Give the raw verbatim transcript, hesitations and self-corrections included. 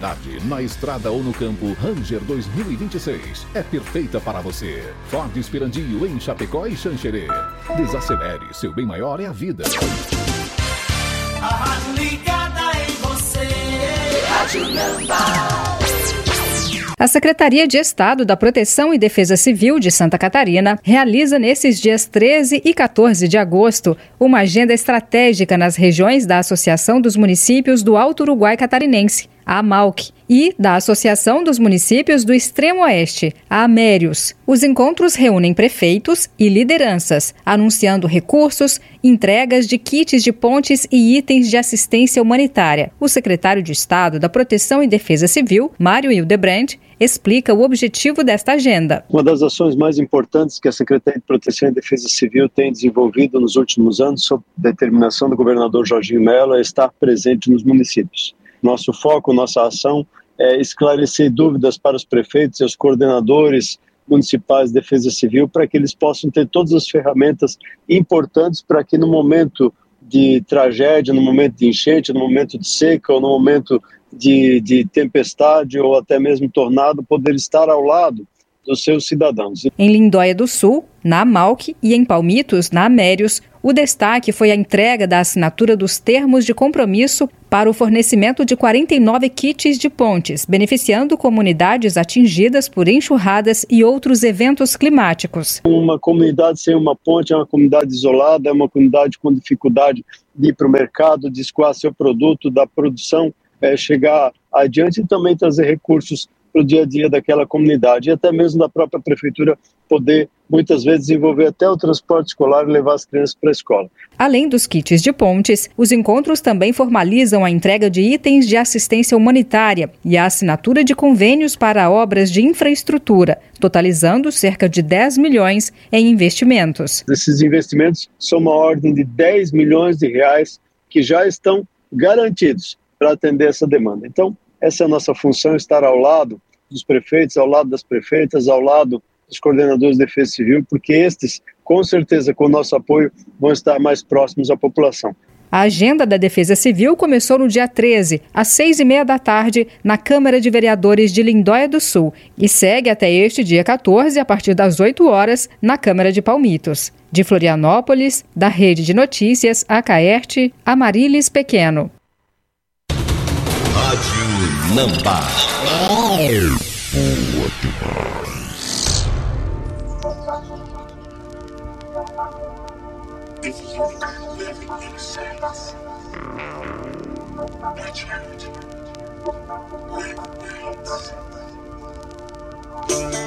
qualidade na estrada ou no campo, Ranger dois mil e vinte e seis é perfeita para você. Ford Esperandio em Chapecó e Xanxerê. Desacelere, seu bem maior é a vida. A rádio ligada em você. Rádio Namba. A Secretaria de Estado da Proteção e Defesa Civil de Santa Catarina realiza nesses dias treze e quatorze de agosto uma agenda estratégica nas regiões da Associação dos Municípios do Alto Uruguai Catarinense, a AMALC, e da Associação dos Municípios do Extremo Oeste, a AMERIOS. Os encontros reúnem prefeitos e lideranças, anunciando recursos, entregas de kits de pontes e itens de assistência humanitária. O secretário de Estado da Proteção e Defesa Civil, Mário Hildebrand, explica o objetivo desta agenda. Uma das ações mais importantes que a Secretaria de Proteção e Defesa Civil tem desenvolvido nos últimos anos, sob determinação do governador Jorginho Mello, é estar presente nos municípios. Nosso foco, nossa ação é esclarecer dúvidas para os prefeitos e os coordenadores municipais de defesa civil para que eles possam ter todas as ferramentas importantes para que no momento de tragédia, no momento de enchente, no momento de seca ou no momento de, de tempestade ou até mesmo tornado, poder estar ao lado dos seus cidadãos. Em Lindóia do Sul, na AMALC, e em Palmitos, na AMERIOS, o destaque foi a entrega da assinatura dos termos de compromisso para o fornecimento de quarenta e nove kits de pontes, beneficiando comunidades atingidas por enxurradas e outros eventos climáticos. Uma comunidade sem uma ponte é uma comunidade isolada, é uma comunidade com dificuldade de ir para o mercado, de escoar seu produto, da produção é, chegar adiante e também trazer recursos para o dia a dia daquela comunidade e até mesmo da própria prefeitura poder muitas vezes desenvolver até o transporte escolar e levar as crianças para a escola. Além dos kits de pontes, os encontros também formalizam a entrega de itens de assistência humanitária e a assinatura de convênios para obras de infraestrutura, totalizando cerca de dez milhões em investimentos. Esses investimentos são uma ordem de dez milhões de reais que já estão garantidos para atender essa demanda. Então, essa é a nossa função, estar ao lado dos prefeitos, ao lado das prefeitas, ao lado dos coordenadores de defesa civil, porque estes, com certeza, com o nosso apoio, vão estar mais próximos à população. A agenda da Defesa Civil começou no dia treze, às seis e meia da tarde, na Câmara de Vereadores de Lindóia do Sul e segue até este dia quatorze, a partir das oito horas, na Câmara de Palmitos. De Florianópolis, da Rede de Notícias, Acaerte, Amarilis Pequeno. Rádio Namba. Boa demais. Watch out.